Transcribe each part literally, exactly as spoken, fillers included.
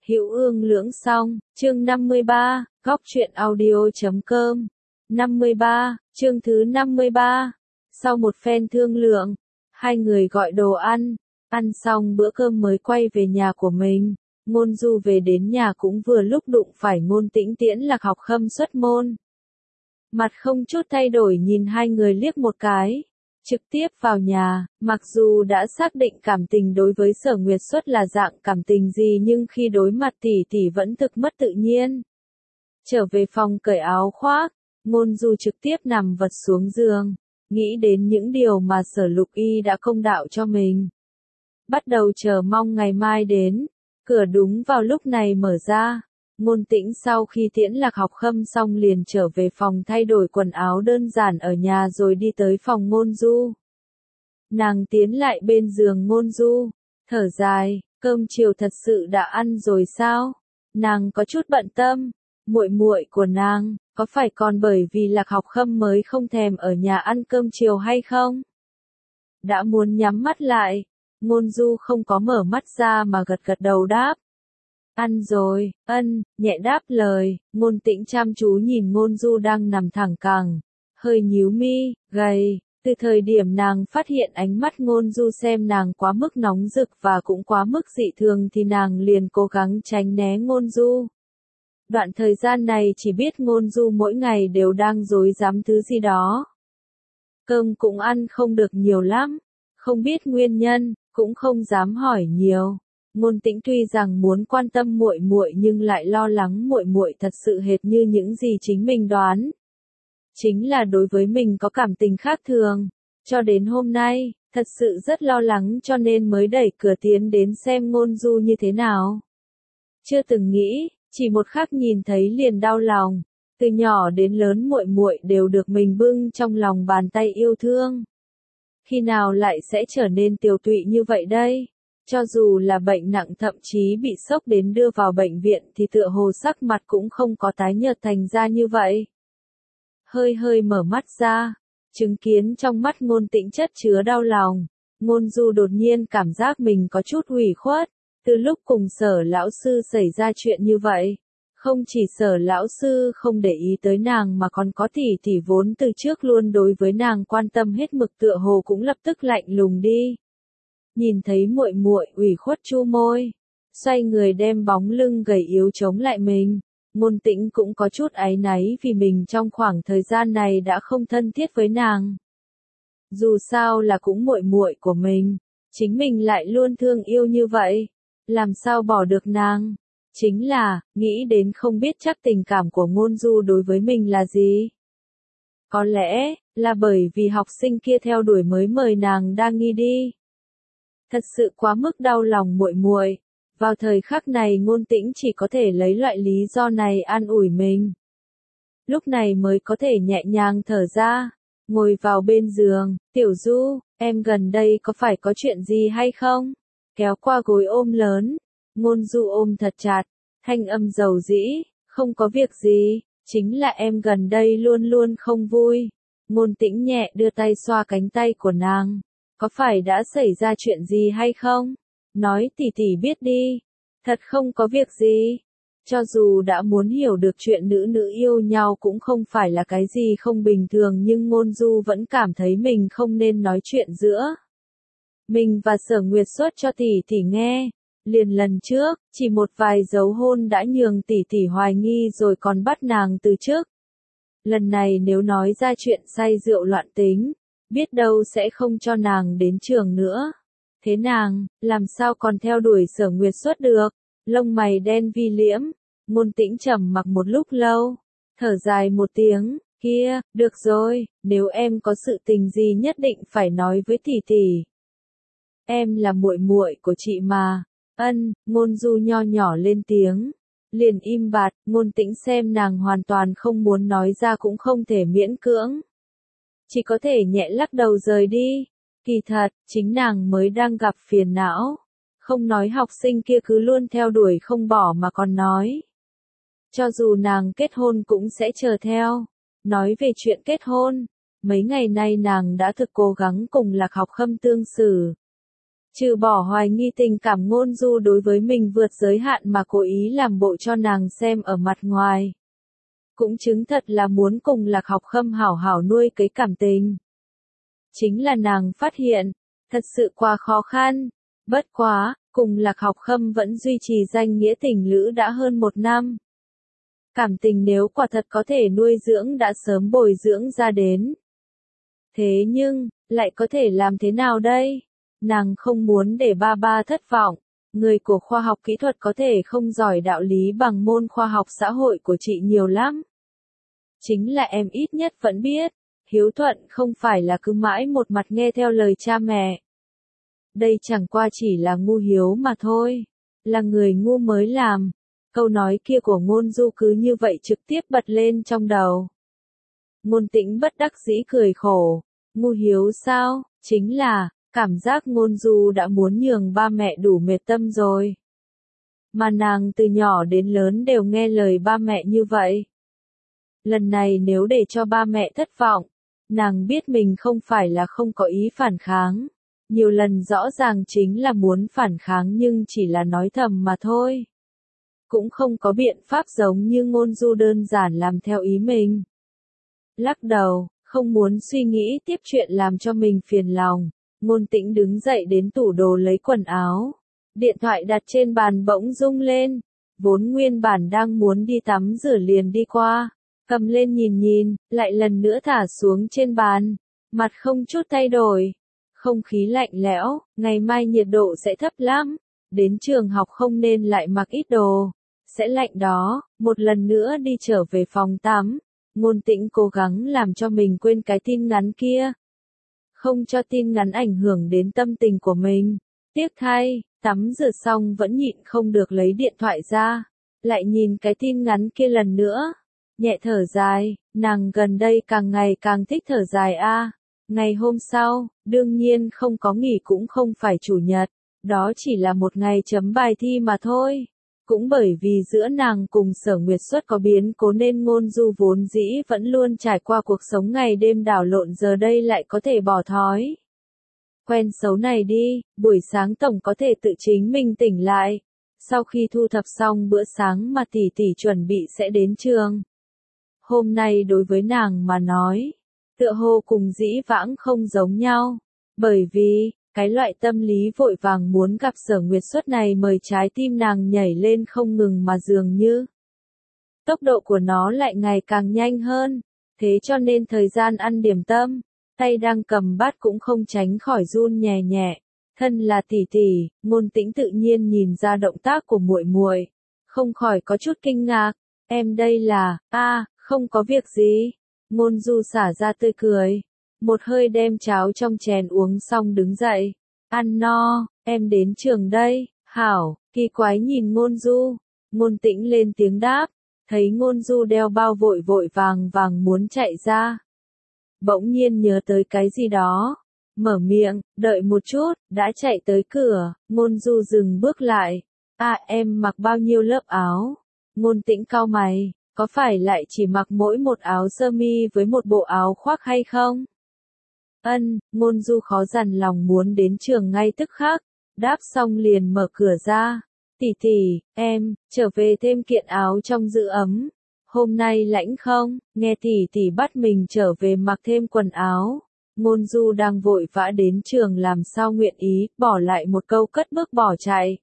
Hữu Ương Lưỡng Song, chương năm mươi ba, góc truyện audio.com. năm mươi ba, chương thứ năm mươi ba. Sau một phen thương lượng, hai người gọi đồ ăn, ăn xong bữa cơm mới quay về nhà của mình. Ngôn Du về đến nhà cũng vừa lúc đụng phải Ngôn Tĩnh tiễn Lạc Học Khâm xuất môn. Mặt không chút thay đổi nhìn hai người liếc một cái, trực tiếp vào nhà. Mặc dù đã xác định cảm tình đối với Sở Nguyệt Xuất là dạng cảm tình gì, nhưng khi đối mặt tỷ tỷ vẫn thực mất tự nhiên. Trở về phòng cởi áo khoác, Ngôn Du trực tiếp nằm vật xuống giường, nghĩ đến những điều mà Sở Lục Y đã công đạo cho mình. Bắt đầu chờ mong ngày mai đến. Cửa đúng vào lúc này mở ra. Ngôn Tĩnh sau khi tiễn Lạc Học Khâm xong liền trở về phòng thay đổi quần áo đơn giản ở nhà rồi đi tới phòng Ngôn Du. Nàng tiến lại bên giường Ngôn Du, thở dài, cơm chiều thật sự đã ăn rồi sao? Nàng có chút bận tâm, muội muội của nàng, có phải còn bởi vì Lạc Học Khâm mới không thèm ở nhà ăn cơm chiều hay không? Đã muốn nhắm mắt lại, Ngôn Du không có mở mắt ra mà gật gật đầu đáp. Ăn rồi, ân, nhẹ đáp lời. Ngôn Tĩnh chăm chú nhìn Ngôn Du đang nằm thẳng cẳng, hơi nhíu mi, gầy. Từ thời điểm nàng phát hiện ánh mắt Ngôn Du xem nàng quá mức nóng rực và cũng quá mức dị thường thì nàng liền cố gắng tránh né Ngôn Du. Đoạn thời gian này chỉ biết Ngôn Du mỗi ngày đều đang rối rắm thứ gì đó. Cơm cũng ăn không được nhiều lắm, không biết nguyên nhân, cũng không dám hỏi nhiều. Ngôn Tĩnh tuy rằng muốn quan tâm muội muội nhưng lại lo lắng muội muội thật sự hệt như những gì chính mình đoán. Chính là đối với mình có cảm tình khác thường, cho đến hôm nay, thật sự rất lo lắng cho nên mới đẩy cửa tiến đến xem Ngôn Du như thế nào. Chưa từng nghĩ, chỉ một khắc nhìn thấy liền đau lòng, từ nhỏ đến lớn muội muội đều được mình bưng trong lòng bàn tay yêu thương. Khi nào lại sẽ trở nên tiều tụy như vậy đây? Cho dù là bệnh nặng thậm chí bị sốc đến đưa vào bệnh viện thì tựa hồ sắc mặt cũng không có tái nhợt thành ra như vậy. Hơi hơi mở mắt ra, chứng kiến trong mắt Ngôn Tĩnh chất chứa đau lòng, Ngôn Du đột nhiên cảm giác mình có chút ủy khuất. Từ lúc cùng Sở lão sư xảy ra chuyện như vậy, không chỉ Sở lão sư không để ý tới nàng mà còn có tỷ tỷ vốn từ trước luôn đối với nàng quan tâm hết mực tựa hồ cũng lập tức lạnh lùng đi. Nhìn thấy muội muội ủy khuất chu môi, xoay người đem bóng lưng gầy yếu chống lại mình, Ngôn Tĩnh cũng có chút áy náy vì mình trong khoảng thời gian này đã không thân thiết với nàng. Dù sao là cũng muội muội của mình, chính mình lại luôn thương yêu như vậy, làm sao bỏ được nàng? Chính là, nghĩ đến không biết chắc tình cảm của Ngôn Du đối với mình là gì. Có lẽ, là bởi vì học sinh kia theo đuổi mới mời nàng đa nghi đi. Thật sự quá mức đau lòng muội muội. Vào thời khắc này Ngôn Tĩnh chỉ có thể lấy loại lý do này an ủi mình. Lúc này mới có thể nhẹ nhàng thở ra, ngồi vào bên giường, Tiểu Du, em gần đây có phải có chuyện gì hay không? Kéo qua gối ôm lớn, Ngôn Du ôm thật chặt, thanh âm dầu dĩ, không có việc gì, chính là em gần đây luôn luôn không vui. Ngôn Tĩnh nhẹ đưa tay xoa cánh tay của nàng, có phải đã xảy ra chuyện gì hay không? Nói tỷ tỷ biết đi, thật không có việc gì. Cho dù đã muốn hiểu được chuyện nữ nữ yêu nhau cũng không phải là cái gì không bình thường nhưng Ngôn Du vẫn cảm thấy mình không nên nói chuyện giữa mình và Sở Nguyệt Xuất cho tỷ tỷ nghe. Liền lần trước, chỉ một vài dấu hôn đã nhường tỷ tỷ hoài nghi rồi còn bắt nàng từ chức. Lần này nếu nói ra chuyện say rượu loạn tính, biết đâu sẽ không cho nàng đến trường nữa. Thế nàng, làm sao còn theo đuổi Sở Nguyệt Xuất được? Lông mày đen vi liễm, Ngôn Tĩnh trầm mặc một lúc lâu, thở dài một tiếng, kia, được rồi, nếu em có sự tình gì nhất định phải nói với tỷ tỷ. Em là muội muội của chị mà. Ân, Ngôn Du nho nhỏ lên tiếng, liền im bặt. Ngôn Tĩnh xem nàng hoàn toàn không muốn nói ra cũng không thể miễn cưỡng, chỉ có thể nhẹ lắc đầu rời đi. Kỳ thật, chính nàng mới đang gặp phiền não, không nói học sinh kia cứ luôn theo đuổi không bỏ mà còn nói. Cho dù nàng kết hôn cũng sẽ chờ theo. Nói về chuyện kết hôn, mấy ngày nay nàng đã thực cố gắng cùng Lạc Học Khâm tương xử. Trừ bỏ hoài nghi tình cảm Ngôn Du đối với mình vượt giới hạn mà cố ý làm bộ cho nàng xem ở mặt ngoài. Cũng chứng thật là muốn cùng Lạc Học Khâm hảo hảo nuôi cái cảm tình. Chính là nàng phát hiện, thật sự quá khó khăn. Bất quá, cùng Lạc Học Khâm vẫn duy trì danh nghĩa tình lữ đã hơn một năm. Cảm tình nếu quả thật có thể nuôi dưỡng đã sớm bồi dưỡng ra đến. Thế nhưng, lại có thể làm thế nào đây? Nàng không muốn để ba ba thất vọng. Người của khoa học kỹ thuật có thể không giỏi đạo lý bằng môn khoa học xã hội của chị nhiều lắm. Chính là em ít nhất vẫn biết, hiếu thuận không phải là cứ mãi một mặt nghe theo lời cha mẹ. Đây chẳng qua chỉ là ngu hiếu mà thôi, là người ngu mới làm. Câu nói kia của Ngôn Du cứ như vậy trực tiếp bật lên trong đầu. Ngôn Tĩnh bất đắc dĩ cười khổ, ngu hiếu sao, chính là, cảm giác Ngôn Du đã muốn nhường ba mẹ đủ mệt tâm rồi. Mà nàng từ nhỏ đến lớn đều nghe lời ba mẹ như vậy. Lần này nếu để cho ba mẹ thất vọng, nàng biết mình không phải là không có ý phản kháng. Nhiều lần rõ ràng chính là muốn phản kháng nhưng chỉ là nói thầm mà thôi. Cũng không có biện pháp giống như Ngôn Du đơn giản làm theo ý mình. Lắc đầu, không muốn suy nghĩ tiếp chuyện làm cho mình phiền lòng. Ngôn Tĩnh đứng dậy đến tủ đồ lấy quần áo. Điện thoại đặt trên bàn bỗng rung lên. Vốn nguyên bản đang muốn đi tắm rửa liền đi qua. Cầm lên nhìn nhìn, lại lần nữa thả xuống trên bàn. Mặt không chút thay đổi. Không khí lạnh lẽo, ngày mai nhiệt độ sẽ thấp lắm. Đến trường học không nên lại mặc ít đồ. Sẽ lạnh đó, một lần nữa đi trở về phòng tắm. Ngôn Tĩnh cố gắng làm cho mình quên cái tin ngắn kia. Không cho tin ngắn ảnh hưởng đến tâm tình của mình. Tiếc thay, tắm rửa xong vẫn nhịn không được lấy điện thoại ra. Lại nhìn cái tin ngắn kia lần nữa. Nhẹ thở dài, nàng gần đây càng ngày càng thích thở dài a. Ngày hôm sau, đương nhiên không có nghỉ cũng không phải chủ nhật. Đó chỉ là một ngày chấm bài thi mà thôi. Cũng bởi vì giữa nàng cùng Sở Nguyệt Xuất có biến cố nên Ngôn Du vốn dĩ vẫn luôn trải qua cuộc sống ngày đêm đảo lộn giờ đây lại có thể bỏ thói. Quen xấu này đi, buổi sáng tổng có thể tự chính mình tỉnh lại. Sau khi thu thập xong bữa sáng mà tỷ tỷ chuẩn bị sẽ đến trường. Hôm nay đối với nàng mà nói, tựa hồ cùng dĩ vãng không giống nhau. Bởi vì, cái loại tâm lý vội vàng muốn gặp Sở Nguyệt Xuất này mời trái tim nàng nhảy lên không ngừng mà dường như. Tốc độ của nó lại ngày càng nhanh hơn, thế cho nên thời gian ăn điểm tâm, tay đang cầm bát cũng không tránh khỏi run nhẹ nhẹ. Thân là tỷ tỷ, Ngôn Tĩnh tự nhiên nhìn ra động tác của muội muội, không khỏi có chút kinh ngạc. Em đây là, a, không có việc gì. Ngôn Du xả ra tươi cười. Một hơi đem cháo trong chén uống xong đứng dậy. Ăn no, em đến trường đây, hảo, kỳ quái nhìn Ngôn Du. Ngôn Tĩnh lên tiếng đáp, thấy Ngôn Du đeo bao vội vội vàng vàng muốn chạy ra. Bỗng nhiên nhớ tới cái gì đó. Mở miệng, đợi một chút, đã chạy tới cửa, Ngôn Du dừng bước lại. À em mặc bao nhiêu lớp áo? Ngôn Tĩnh cau mày, có phải lại chỉ mặc mỗi một áo sơ mi với một bộ áo khoác hay không? Ân, Ngôn Du khó dằn lòng muốn đến trường ngay tức khắc, đáp xong liền mở cửa ra. Tỷ tỷ, em, trở về thêm kiện áo trong giữ ấm. Hôm nay lạnh không? Nghe tỷ tỷ bắt mình trở về mặc thêm quần áo. Ngôn Du đang vội vã đến trường làm sao nguyện ý, bỏ lại một câu cất bước bỏ chạy.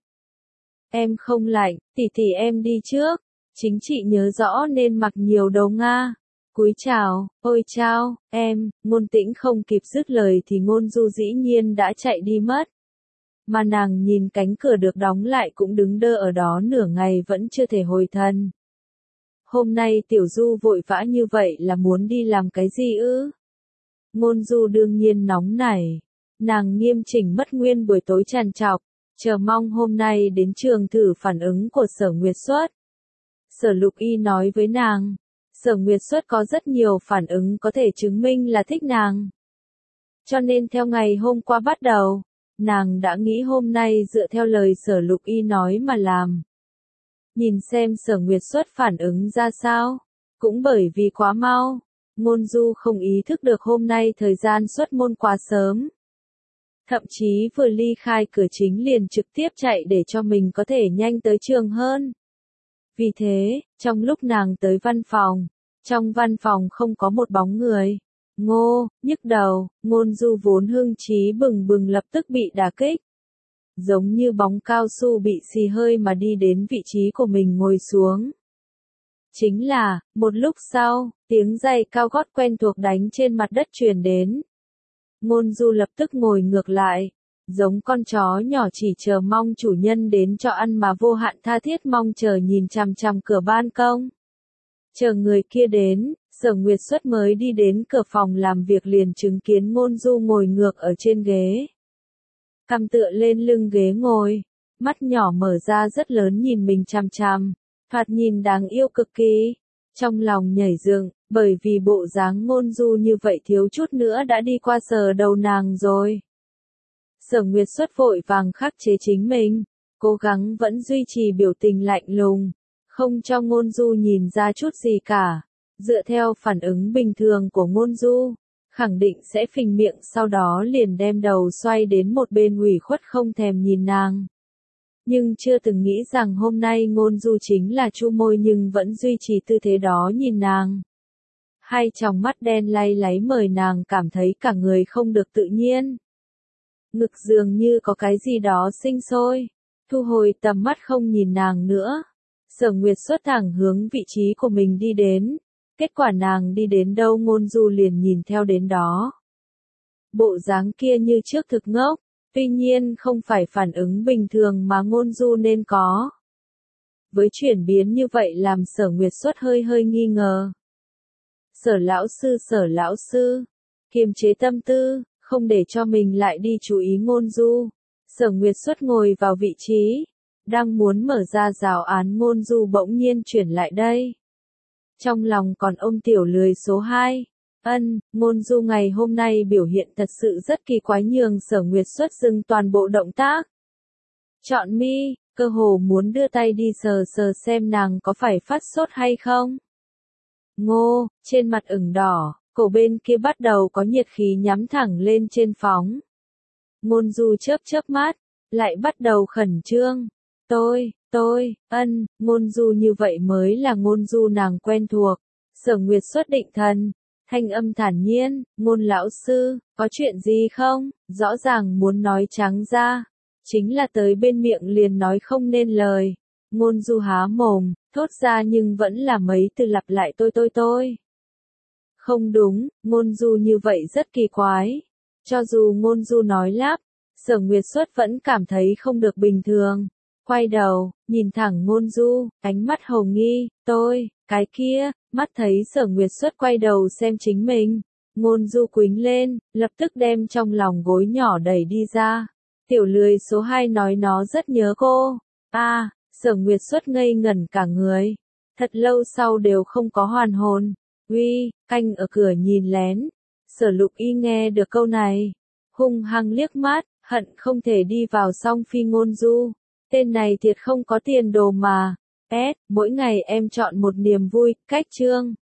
Em không lạnh, tỷ tỷ em đi trước. Chính chị nhớ rõ nên mặc nhiều đồ Nga. Cúi chào, ôi chao, em, Ngôn Tĩnh không kịp dứt lời thì Ngôn Du dĩ nhiên đã chạy đi mất. Mà nàng nhìn cánh cửa được đóng lại cũng đứng đơ ở đó nửa ngày vẫn chưa thể hồi thần. Hôm nay Tiểu Du vội vã như vậy là muốn đi làm cái gì ư? Ngôn Du đương nhiên nóng nảy. Nàng nghiêm chỉnh mất nguyên buổi tối tràn trọc, chờ mong hôm nay đến trường thử phản ứng của Sở Nguyệt Xuất. Sở Lục Y nói với nàng, Sở Nguyệt Xuất có rất nhiều phản ứng có thể chứng minh là thích nàng. Cho nên theo ngày hôm qua bắt đầu, nàng đã nghĩ hôm nay dựa theo lời Sở Lục Y nói mà làm. Nhìn xem Sở Nguyệt Xuất phản ứng ra sao. Cũng bởi vì quá mau, Ngôn Du không ý thức được hôm nay thời gian xuất môn quá sớm. Thậm chí vừa ly khai cửa chính liền trực tiếp chạy để cho mình có thể nhanh tới trường hơn. Vì thế, trong lúc nàng tới văn phòng, trong văn phòng không có một bóng người. Ngô, nhức đầu, Ngôn Du vốn hưng trí bừng bừng lập tức bị đả kích. Giống như bóng cao su bị xì hơi mà đi đến vị trí của mình ngồi xuống. Chính là, một lúc sau, tiếng giày cao gót quen thuộc đánh trên mặt đất truyền đến. Ngôn Du lập tức ngồi ngược lại, giống con chó nhỏ chỉ chờ mong chủ nhân đến cho ăn mà vô hạn tha thiết mong chờ nhìn chằm chằm cửa ban công. Chờ người kia đến, Sở Nguyệt Xuất mới đi đến cửa phòng làm việc liền chứng kiến Ngôn Du ngồi ngược ở trên ghế. Cằm tựa lên lưng ghế ngồi, mắt nhỏ mở ra rất lớn nhìn mình chằm chằm, thoạt nhìn đáng yêu cực kỳ. Trong lòng nhảy dựng, bởi vì bộ dáng Ngôn Du như vậy thiếu chút nữa đã đi qua sờ đầu nàng rồi. Sở Nguyệt Xuất vội vàng khắc chế chính mình, cố gắng vẫn duy trì biểu tình lạnh lùng, không cho Ngôn Du nhìn ra chút gì cả. Dựa theo phản ứng bình thường của Ngôn Du, khẳng định sẽ phình miệng sau đó liền đem đầu xoay đến một bên ủy khuất không thèm nhìn nàng. Nhưng chưa từng nghĩ rằng hôm nay Ngôn Du chính là chu môi nhưng vẫn duy trì tư thế đó nhìn nàng. Hai tròng mắt đen lay láy mời nàng cảm thấy cả người không được tự nhiên. Ngực dường như có cái gì đó sinh sôi, thu hồi tầm mắt không nhìn nàng nữa. Sở Nguyệt Xuất thẳng hướng vị trí của mình đi đến. Kết quả nàng đi đến đâu Ngôn Du liền nhìn theo đến đó. Bộ dáng kia như trước thực ngốc, tuy nhiên không phải phản ứng bình thường mà Ngôn Du nên có. Với chuyển biến như vậy làm Sở Nguyệt Xuất hơi hơi nghi ngờ. Sở lão sư sở lão sư, kiềm chế tâm tư, không để cho mình lại đi chú ý Ngôn Du. Sở Nguyệt Xuất ngồi vào vị trí, đang muốn mở ra rào án Ngôn Du bỗng nhiên chuyển lại đây. Trong lòng còn ôm tiểu lười số hai. Ân, Ngôn Du ngày hôm nay biểu hiện thật sự rất kỳ quái nhường Sở Nguyệt Xuất dừng toàn bộ động tác. Chọn mi, cơ hồ muốn đưa tay đi sờ sờ xem nàng có phải phát sốt hay không. Ngô, trên mặt ửng đỏ, cổ bên kia bắt đầu có nhiệt khí nhắm thẳng lên trên phóng. Ngôn Du chớp chớp mắt, lại bắt đầu khẩn trương. Tôi, tôi, ân, Ngôn Du như vậy mới là Ngôn Du nàng quen thuộc. Sở Nguyệt Xuất định thần, thanh âm thản nhiên, Ngôn lão sư, có chuyện gì không? Rõ ràng muốn nói trắng ra, chính là tới bên miệng liền nói không nên lời. Ngôn Du há mồm, thốt ra nhưng vẫn là mấy từ lặp lại tôi tôi tôi. Không đúng, Ngôn Du như vậy rất kỳ quái. Cho dù Ngôn Du nói lắp, Sở Nguyệt Xuất vẫn cảm thấy không được bình thường. Quay đầu, nhìn thẳng Ngôn Du, ánh mắt hồ nghi, tôi, cái kia, mắt thấy Sở Nguyệt Xuất quay đầu xem chính mình. Ngôn Du quĩnh lên, lập tức đem trong lòng gối nhỏ đẩy đi ra. Tiểu lười số hai nói nó rất nhớ cô. A, à, Sở Nguyệt Xuất ngây ngẩn cả người. Thật lâu sau đều không có hoàn hồn. Uy, canh ở cửa nhìn lén. Sở Lục Y nghe được câu này, hung hăng liếc mắt, hận không thể đi vào song phi Ngôn Du. Tên này thiệt không có tiền đồ mà. S, mỗi ngày em chọn một niềm vui, cách chương.